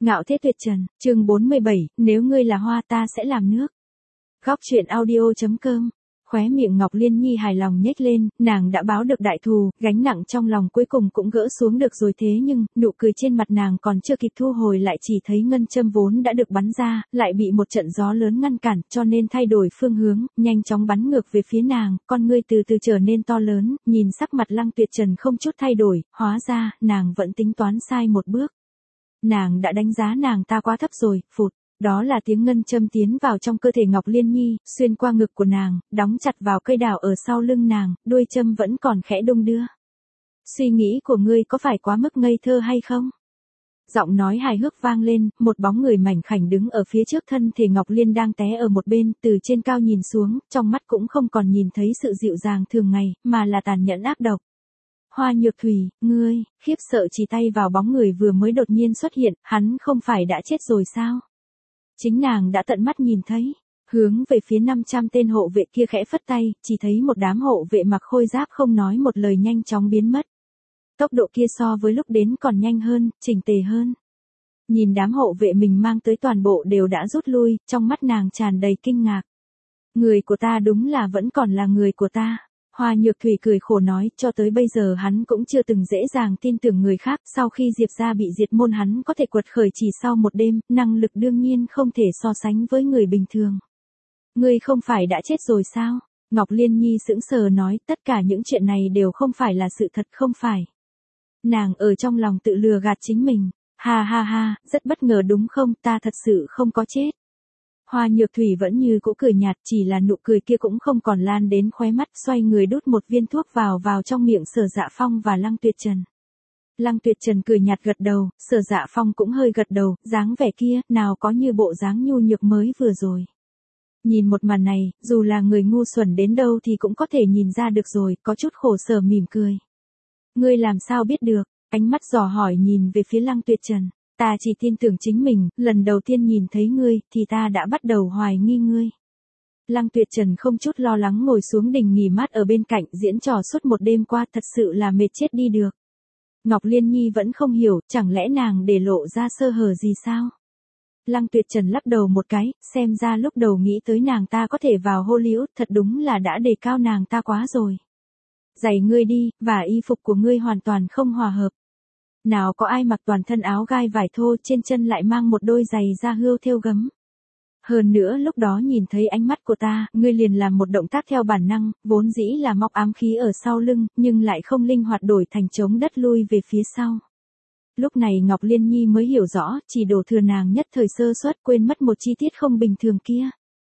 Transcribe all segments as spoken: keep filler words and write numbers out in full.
Ngạo Thế Tuyệt Trần, chương bốn mươi bảy, nếu ngươi là hoa ta sẽ làm nước. Góc truyện audio.com. Khóe miệng Ngọc Liên Nhi hài lòng nhếch lên, nàng đã báo được đại thù, gánh nặng trong lòng cuối cùng cũng gỡ xuống được rồi, thế nhưng, nụ cười trên mặt nàng còn chưa kịp thu hồi lại chỉ thấy ngân châm vốn đã được bắn ra, lại bị một trận gió lớn ngăn cản, cho nên thay đổi phương hướng, nhanh chóng bắn ngược về phía nàng, con ngươi từ từ trở nên to lớn, nhìn sắc mặt Lăng Tuyệt Trần không chút thay đổi, hóa ra, nàng vẫn tính toán sai một bước. Nàng đã đánh giá nàng ta quá thấp rồi, phụt. Đó là tiếng ngân châm tiến vào trong cơ thể Ngọc Liên Nhi, xuyên qua ngực của nàng, đóng chặt vào cây đào ở sau lưng nàng, đuôi châm vẫn còn khẽ đung đưa. Suy nghĩ của ngươi có phải quá mức ngây thơ hay không? Giọng nói hài hước vang lên, một bóng người mảnh khảnh đứng ở phía trước thân thể Ngọc Liên đang té ở một bên, từ trên cao nhìn xuống, trong mắt cũng không còn nhìn thấy sự dịu dàng thường ngày, mà là tàn nhẫn ác độc. Hoa Nhược Thủy, ngươi, khiếp sợ chỉ tay vào bóng người vừa mới đột nhiên xuất hiện, hắn không phải đã chết rồi sao? Chính nàng đã tận mắt nhìn thấy, hướng về phía năm trăm tên hộ vệ kia khẽ phất tay, chỉ thấy một đám hộ vệ mặc khôi giáp không nói một lời nhanh chóng biến mất. Tốc độ kia so với lúc đến còn nhanh hơn, chỉnh tề hơn. Nhìn đám hộ vệ mình mang tới toàn bộ đều đã rút lui, trong mắt nàng tràn đầy kinh ngạc. Người của ta đúng là vẫn còn là người của ta. Hoa Nhược Thủy cười khổ nói, cho tới bây giờ hắn cũng chưa từng dễ dàng tin tưởng người khác, sau khi Diệp gia bị diệt môn hắn có thể quật khởi chỉ sau một đêm, năng lực đương nhiên không thể so sánh với người bình thường. Ngươi không phải đã chết rồi sao? Ngọc Liên Nhi sững sờ nói, tất cả những chuyện này đều không phải là sự thật, không phải. Nàng ở trong lòng tự lừa gạt chính mình, ha ha ha, rất bất ngờ đúng không, ta thật sự không có chết. Hoa Nhược Thủy vẫn như cũ cười nhạt, chỉ là nụ cười kia cũng không còn lan đến khóe mắt, xoay người đút một viên thuốc vào vào trong miệng Sở Dạ Phong và Lăng Tuyệt Trần. Lăng Tuyệt Trần cười nhạt gật đầu, Sở Dạ Phong cũng hơi gật đầu, dáng vẻ kia, nào có như bộ dáng nhu nhược mới vừa rồi. Nhìn một màn này, dù là người ngu xuẩn đến đâu thì cũng có thể nhìn ra được rồi, có chút khổ sở mỉm cười. Ngươi làm sao biết được? Ánh mắt dò hỏi nhìn về phía Lăng Tuyệt Trần. Ta chỉ tin tưởng chính mình, lần đầu tiên nhìn thấy ngươi, thì ta đã bắt đầu hoài nghi ngươi. Lăng Tuyệt Trần không chút lo lắng ngồi xuống đình nghỉ mát ở bên cạnh, diễn trò suốt một đêm qua thật sự là mệt chết đi được. Ngọc Liên Nhi vẫn không hiểu, chẳng lẽ nàng để lộ ra sơ hở gì sao? Lăng Tuyệt Trần lắc đầu một cái, xem ra lúc đầu nghĩ tới nàng ta có thể vào Hollywood, thật đúng là đã đề cao nàng ta quá rồi. Giày ngươi đi, và y phục của ngươi hoàn toàn không hòa hợp. Nào có ai mặc toàn thân áo gai vải thô, trên chân lại mang một đôi giày da hươu thêu gấm. Hơn nữa lúc đó nhìn thấy ánh mắt của ta, ngươi liền làm một động tác theo bản năng, vốn dĩ là móc ám khí ở sau lưng, nhưng lại không linh hoạt đổi thành chống đất lui về phía sau. Lúc này Ngọc Liên Nhi mới hiểu rõ, chỉ đổ thừa nàng nhất thời sơ suất quên mất một chi tiết không bình thường kia.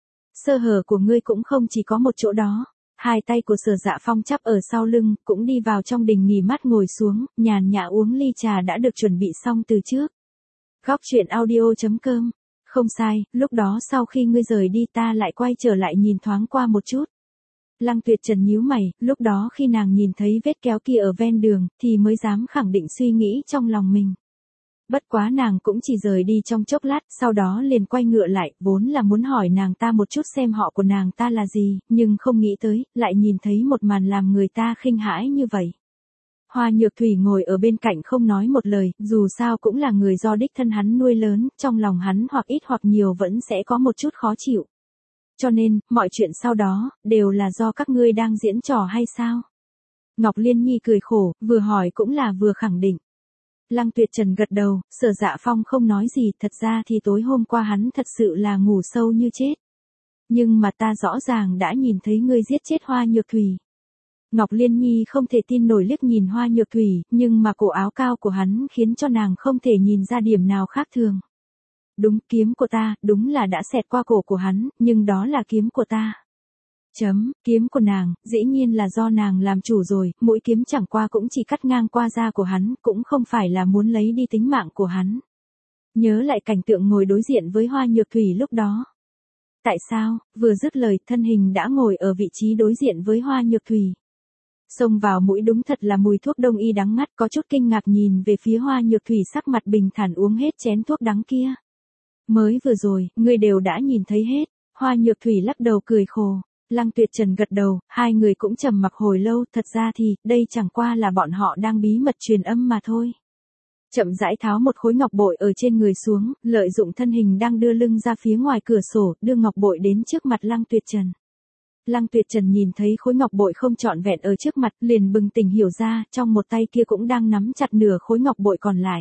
Sơ hở của ngươi cũng không chỉ có một chỗ đó. Hai tay của Sở Dạ Phong chắp ở sau lưng, cũng đi vào trong đình nghỉ mát ngồi xuống, nhàn nhã uống ly trà đã được chuẩn bị xong từ trước. Góc truyện audio.com. Không sai, lúc đó sau khi ngươi rời đi ta lại quay trở lại nhìn thoáng qua một chút. Lăng Tuyệt Trần nhíu mày, lúc đó khi nàng nhìn thấy vết kéo kia ở ven đường, thì mới dám khẳng định suy nghĩ trong lòng mình. Bất quá nàng cũng chỉ rời đi trong chốc lát, sau đó liền quay ngựa lại, vốn là muốn hỏi nàng ta một chút xem họ của nàng ta là gì, nhưng không nghĩ tới, lại nhìn thấy một màn làm người ta khinh hãi như vậy. Hoa Nhược Thủy ngồi ở bên cạnh không nói một lời, dù sao cũng là người do đích thân hắn nuôi lớn, trong lòng hắn hoặc ít hoặc nhiều vẫn sẽ có một chút khó chịu. Cho nên, mọi chuyện sau đó, đều là do các ngươi đang diễn trò hay sao? Ngọc Liên Nhi cười khổ, vừa hỏi cũng là vừa khẳng định. Lăng Tuyệt Trần gật đầu, Sở Dạ Phong không nói gì, thật ra thì tối hôm qua hắn thật sự là ngủ sâu như chết. Nhưng mà ta rõ ràng đã nhìn thấy ngươi giết chết Hoa Nhược Thủy. Ngọc Liên Nhi không thể tin nổi liếc nhìn Hoa Nhược Thủy, nhưng mà cổ áo cao của hắn khiến cho nàng không thể nhìn ra điểm nào khác thường. Đúng, kiếm của ta, đúng là đã xẹt qua cổ của hắn, nhưng đó là kiếm của ta. Chấm, kiếm của nàng, dĩ nhiên là do nàng làm chủ rồi, mũi kiếm chẳng qua cũng chỉ cắt ngang qua da của hắn, cũng không phải là muốn lấy đi tính mạng của hắn. Nhớ lại cảnh tượng ngồi đối diện với Hoa Nhược Thủy lúc đó. Tại sao, vừa dứt lời, thân hình đã ngồi ở vị trí đối diện với Hoa Nhược Thủy. Xông vào mũi đúng thật là mùi thuốc đông y đắng ngắt, có chút kinh ngạc nhìn về phía Hoa Nhược Thủy sắc mặt bình thản uống hết chén thuốc đắng kia. Mới vừa rồi, ngươi đều đã nhìn thấy hết. Hoa Nhược Thủy lắc đầu cười khổ. Lăng Tuyệt Trần gật đầu, hai người cũng trầm mặc hồi lâu, thật ra thì, đây chẳng qua là bọn họ đang bí mật truyền âm mà thôi. chậm rãi tháo một khối ngọc bội ở trên người xuống, lợi dụng thân hình đang đưa lưng ra phía ngoài cửa sổ, đưa ngọc bội đến trước mặt Lăng Tuyệt Trần. Lăng Tuyệt Trần nhìn thấy khối ngọc bội không trọn vẹn ở trước mặt, liền bừng tỉnh hiểu ra, trong một tay kia cũng đang nắm chặt nửa khối ngọc bội còn lại.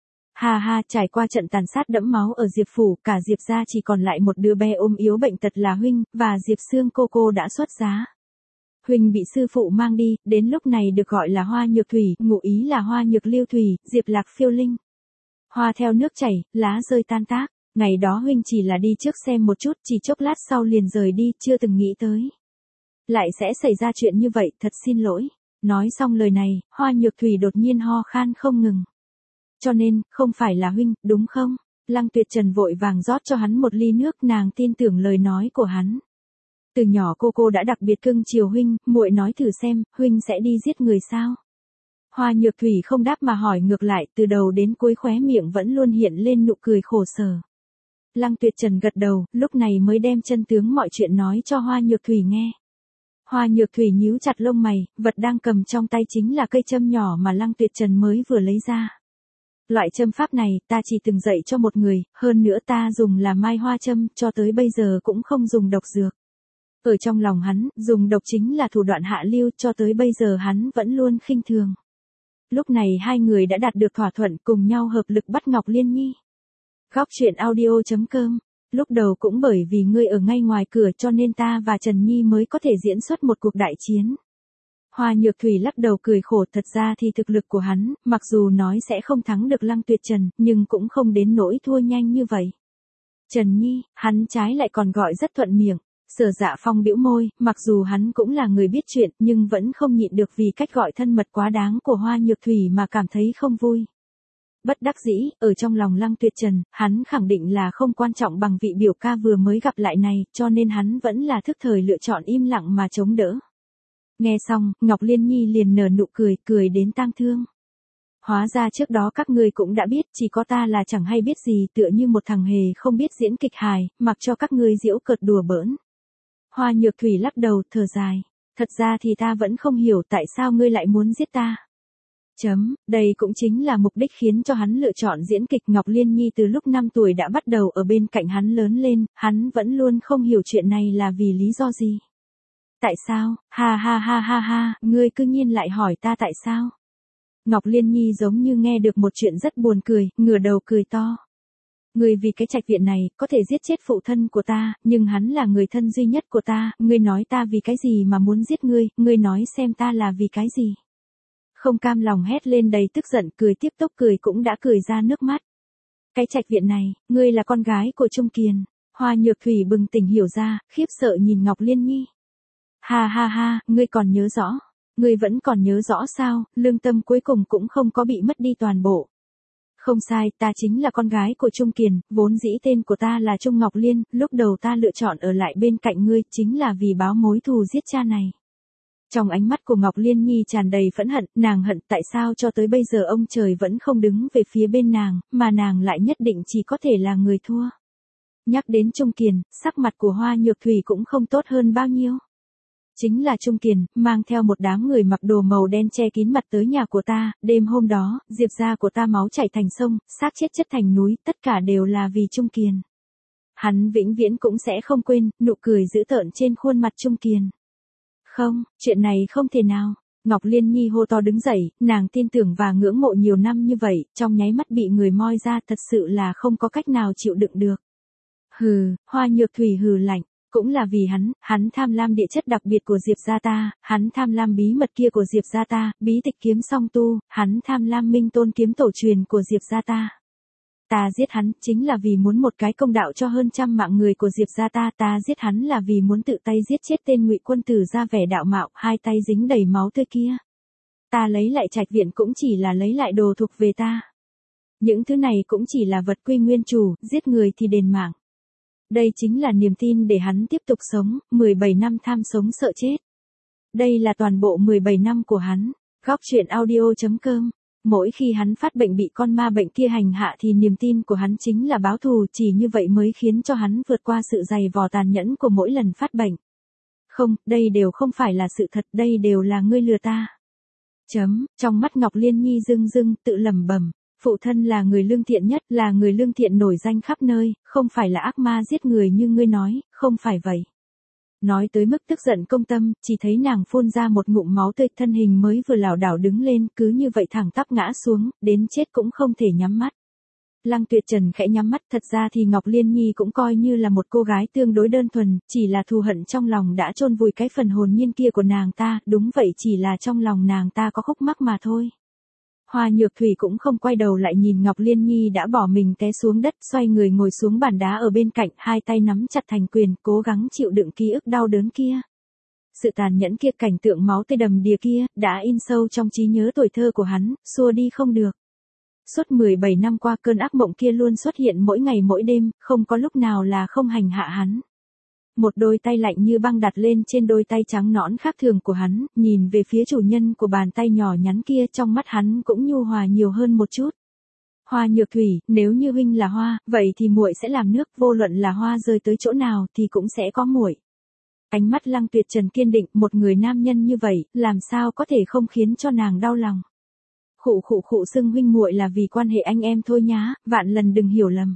Ha ha, trải qua trận tàn sát đẫm máu ở Diệp phủ, cả Diệp gia chỉ còn lại một đứa bé ôm yếu bệnh tật là huynh, và Diệp Sương cô cô đã xuất giá. Huynh bị sư phụ mang đi, đến lúc này được gọi là Hoa Nhược Thủy, ngụ ý là Hoa Nhược Lưu Thủy, Diệp Lạc Phiêu Linh. Hoa theo nước chảy, lá rơi tan tác, ngày đó huynh chỉ là đi trước xem một chút, chỉ chốc lát sau liền rời đi, chưa từng nghĩ tới lại sẽ xảy ra chuyện như vậy, thật xin lỗi. Nói xong lời này, Hoa Nhược Thủy đột nhiên ho khan không ngừng. Cho nên, không phải là huynh, đúng không? Lăng Tuyệt Trần vội vàng rót cho hắn một ly nước, nàng tin tưởng lời nói của hắn. Từ nhỏ cô cô đã đặc biệt cưng chiều huynh, muội nói thử xem, huynh sẽ đi giết người sao? Hoa Nhược Thủy không đáp mà hỏi ngược lại, từ đầu đến cuối khóe miệng vẫn luôn hiện lên nụ cười khổ sở. Lăng Tuyệt Trần gật đầu, lúc này mới đem chân tướng mọi chuyện nói cho Hoa Nhược Thủy nghe. Hoa Nhược Thủy nhíu chặt lông mày, vật đang cầm trong tay chính là cây châm nhỏ mà Lăng Tuyệt Trần mới vừa lấy ra. Loại châm pháp này, ta chỉ từng dạy cho một người, hơn nữa ta dùng là mai hoa châm, cho tới bây giờ cũng không dùng độc dược. Ở trong lòng hắn, dùng độc chính là thủ đoạn hạ lưu, cho tới bây giờ hắn vẫn luôn khinh thường. Lúc này hai người đã đạt được thỏa thuận, cùng nhau hợp lực bắt Ngọc Liên Nhi. Góc truyện audio chấm com. Lúc đầu cũng bởi vì ngươi ở ngay ngoài cửa cho nên ta và Trần Nhi mới có thể diễn xuất một cuộc đại chiến. Hoa Nhược Thủy lắc đầu cười khổ, thật ra thì thực lực của hắn, mặc dù nói sẽ không thắng được Lăng Tuyệt Trần, nhưng cũng không đến nỗi thua nhanh như vậy. Trần Nhi, hắn trái lại còn gọi rất thuận miệng. Sở Dạ Phong bĩu môi, mặc dù hắn cũng là người biết chuyện, nhưng vẫn không nhịn được vì cách gọi thân mật quá đáng của Hoa Nhược Thủy mà cảm thấy không vui. Bất đắc dĩ, ở trong lòng Lăng Tuyệt Trần, hắn khẳng định là không quan trọng bằng vị biểu ca vừa mới gặp lại này, cho nên hắn vẫn là thức thời lựa chọn im lặng mà chống đỡ. Nghe xong, Ngọc Liên Nhi liền nở nụ cười, cười đến tang thương. Hóa ra trước đó các ngươi cũng đã biết, chỉ có ta là chẳng hay biết gì, tựa như một thằng hề không biết diễn kịch hài, mặc cho các ngươi giễu cợt đùa bỡn. Hoa Nhược Thủy lắc đầu, thở dài. Thật ra thì ta vẫn không hiểu tại sao ngươi lại muốn giết ta. Chấm, đây cũng chính là mục đích khiến cho hắn lựa chọn diễn kịch. Ngọc Liên Nhi từ lúc năm tuổi đã bắt đầu ở bên cạnh hắn lớn lên, hắn vẫn luôn không hiểu chuyện này là vì lý do gì. Tại sao, ha ha ha ha ha, ngươi cư nhiên lại hỏi ta tại sao. Ngọc Liên Nhi giống như nghe được một chuyện rất buồn cười, ngửa đầu cười to. Ngươi vì cái trạch viện này, có thể giết chết phụ thân của ta, nhưng hắn là người thân duy nhất của ta, ngươi nói ta vì cái gì mà muốn giết ngươi, ngươi nói xem ta là vì cái gì. Không cam lòng hét lên đầy tức giận, cười tiếp tục cười cũng đã cười ra nước mắt. Cái trạch viện này, ngươi là con gái của Trung Kiền. Hoa Nhược Thủy bừng tỉnh hiểu ra, khiếp sợ nhìn Ngọc Liên Nhi. Ha ha ha, ngươi còn nhớ rõ. Ngươi vẫn còn nhớ rõ sao, lương tâm cuối cùng cũng không có bị mất đi toàn bộ. Không sai, ta chính là con gái của Trung Kiền, vốn dĩ tên của ta là Trung Ngọc Liên, lúc đầu ta lựa chọn ở lại bên cạnh ngươi chính là vì báo mối thù giết cha này. Trong ánh mắt của Ngọc Liên Nhi tràn đầy phẫn hận, nàng hận tại sao cho tới bây giờ ông trời vẫn không đứng về phía bên nàng, mà nàng lại nhất định chỉ có thể là người thua. Nhắc đến Trung Kiền, sắc mặt của Hoa Nhược Thủy cũng không tốt hơn bao nhiêu. Chính là Trung Kiền, mang theo một đám người mặc đồ màu đen che kín mặt tới nhà của ta, đêm hôm đó, Diệp gia của ta máu chảy thành sông, xác chết chất thành núi, tất cả đều là vì Trung Kiền. Hắn vĩnh viễn cũng sẽ không quên, nụ cười dữ tợn trên khuôn mặt Trung Kiền. Không, chuyện này không thể nào. Ngọc Liên Nhi hô to đứng dậy, nàng tin tưởng và ngưỡng mộ nhiều năm như vậy, trong nháy mắt bị người moi ra thật sự là không có cách nào chịu đựng được. Hừ, Hoa Nhược Thủy hừ lạnh. Cũng là vì hắn, hắn tham lam địa chất đặc biệt của Diệp gia ta, hắn tham lam bí mật kia của Diệp gia ta, bí tịch kiếm song tu, hắn tham lam minh tôn kiếm tổ truyền của Diệp gia ta. Ta giết hắn, chính là vì muốn một cái công đạo cho hơn trăm mạng người của Diệp gia ta, ta giết hắn là vì muốn tự tay giết chết tên Ngụy quân tử ra vẻ đạo mạo, hai tay dính đầy máu tươi kia. Ta lấy lại trạch viện cũng chỉ là lấy lại đồ thuộc về ta. Những thứ này cũng chỉ là vật quy nguyên chủ, giết người thì đền mạng. Đây chính là niềm tin để hắn tiếp tục sống, mười bảy năm tham sống sợ chết. Đây là toàn bộ mười bảy năm của hắn. Góc truyện audio chấm com. Mỗi khi hắn phát bệnh bị con ma bệnh kia hành hạ thì niềm tin của hắn chính là báo thù, chỉ như vậy mới khiến cho hắn vượt qua sự dày vò tàn nhẫn của mỗi lần phát bệnh. Không, đây đều không phải là sự thật, đây đều là ngươi lừa ta. Chấm, trong mắt Ngọc Liên Nhi rưng rưng, tự lẩm bẩm. Phụ thân là người lương thiện nhất, là người lương thiện nổi danh khắp nơi, không phải là ác ma giết người như ngươi nói, không phải vậy. Nói tới mức tức giận công tâm, chỉ thấy nàng phun ra một ngụm máu tươi, thân hình mới vừa lảo đảo đứng lên, cứ như vậy thẳng tắp ngã xuống, đến chết cũng không thể nhắm mắt. Lăng Tuyệt Trần khẽ nhắm mắt, thật ra thì Ngọc Liên Nhi cũng coi như là một cô gái tương đối đơn thuần, chỉ là thù hận trong lòng đã chôn vùi cái phần hồn nhiên kia của nàng ta, đúng vậy, chỉ là trong lòng nàng ta có khúc mắc mà thôi. Hoa Nhược Thủy cũng không quay đầu lại nhìn Ngọc Liên Nhi đã bỏ mình té xuống đất, xoay người ngồi xuống bàn đá ở bên cạnh, hai tay nắm chặt thành quyền, cố gắng chịu đựng ký ức đau đớn kia. Sự tàn nhẫn kia, cảnh tượng máu tươi đầm đìa kia, đã in sâu trong trí nhớ tuổi thơ của hắn, xua đi không được. Suốt mười bảy năm qua, cơn ác mộng kia luôn xuất hiện mỗi ngày mỗi đêm, không có lúc nào là không hành hạ hắn. Một đôi tay lạnh như băng đặt lên trên đôi tay trắng nõn khác thường của hắn, nhìn về phía chủ nhân của bàn tay nhỏ nhắn kia, trong mắt hắn cũng nhu hòa nhiều hơn một chút. Hoa Nhược Thủy, nếu như huynh là hoa, vậy thì muội sẽ làm nước, vô luận là hoa rơi tới chỗ nào thì cũng sẽ có muội. Ánh mắt Lăng Tuyệt Trần kiên định, một người nam nhân như vậy, làm sao có thể không khiến cho nàng đau lòng. Khụ khụ khụ, xưng huynh muội là vì quan hệ anh em thôi nhá, vạn lần đừng hiểu lầm.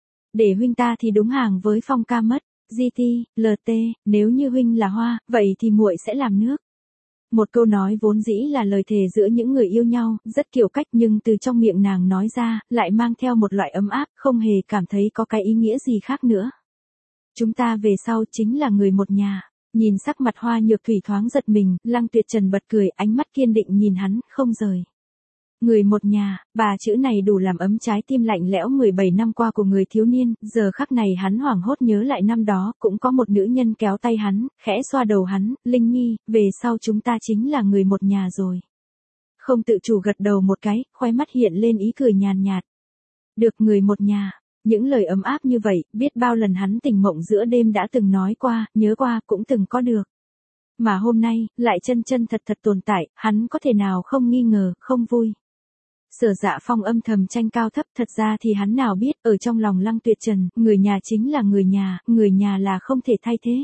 Để huynh ta thì đúng hàng với Phong ca mất. giê tê, lờ tê, nếu như huynh là hoa, vậy thì muội sẽ làm nước. Một câu nói vốn dĩ là lời thề giữa những người yêu nhau, rất kiểu cách, nhưng từ trong miệng nàng nói ra, lại mang theo một loại ấm áp, không hề cảm thấy có cái ý nghĩa gì khác nữa. Chúng ta về sau chính là người một nhà. Nhìn sắc mặt Hoa Nhược Thủy thoáng giật mình, Lăng Tuyệt Trần bật cười, ánh mắt kiên định nhìn hắn, không rời. Người một nhà, bà chữ này đủ làm ấm trái tim lạnh lẽo mười bảy năm qua của người thiếu niên, giờ khắc này hắn hoảng hốt nhớ lại năm đó, cũng có một nữ nhân kéo tay hắn, khẽ xoa đầu hắn, Linh Nhi, về sau chúng ta chính là người một nhà rồi. Không tự chủ gật đầu một cái, khóe mắt hiện lên ý cười nhàn nhạt. Được, người một nhà, những lời ấm áp như vậy, biết bao lần hắn tỉnh mộng giữa đêm đã từng nói qua, nhớ qua, cũng từng có được. Mà hôm nay, lại chân chân thật thật tồn tại, hắn có thể nào không nghi ngờ, không vui. Sở Dạ Phong âm thầm tranh cao thấp, thật ra thì hắn nào biết, ở trong lòng Lăng Tuyệt Trần, người nhà chính là người nhà, người nhà là không thể thay thế.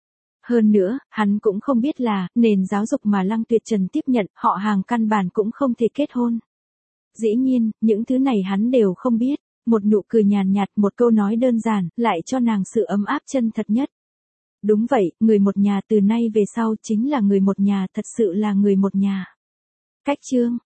Hơn nữa, hắn cũng không biết là, nền giáo dục mà Lăng Tuyệt Trần tiếp nhận, họ hàng căn bản cũng không thể kết hôn. Dĩ nhiên, những thứ này hắn đều không biết, một nụ cười nhàn nhạt, một câu nói đơn giản, lại cho nàng sự ấm áp chân thật nhất. Đúng vậy, người một nhà từ nay về sau chính là người một nhà, thật sự là người một nhà. Cách chương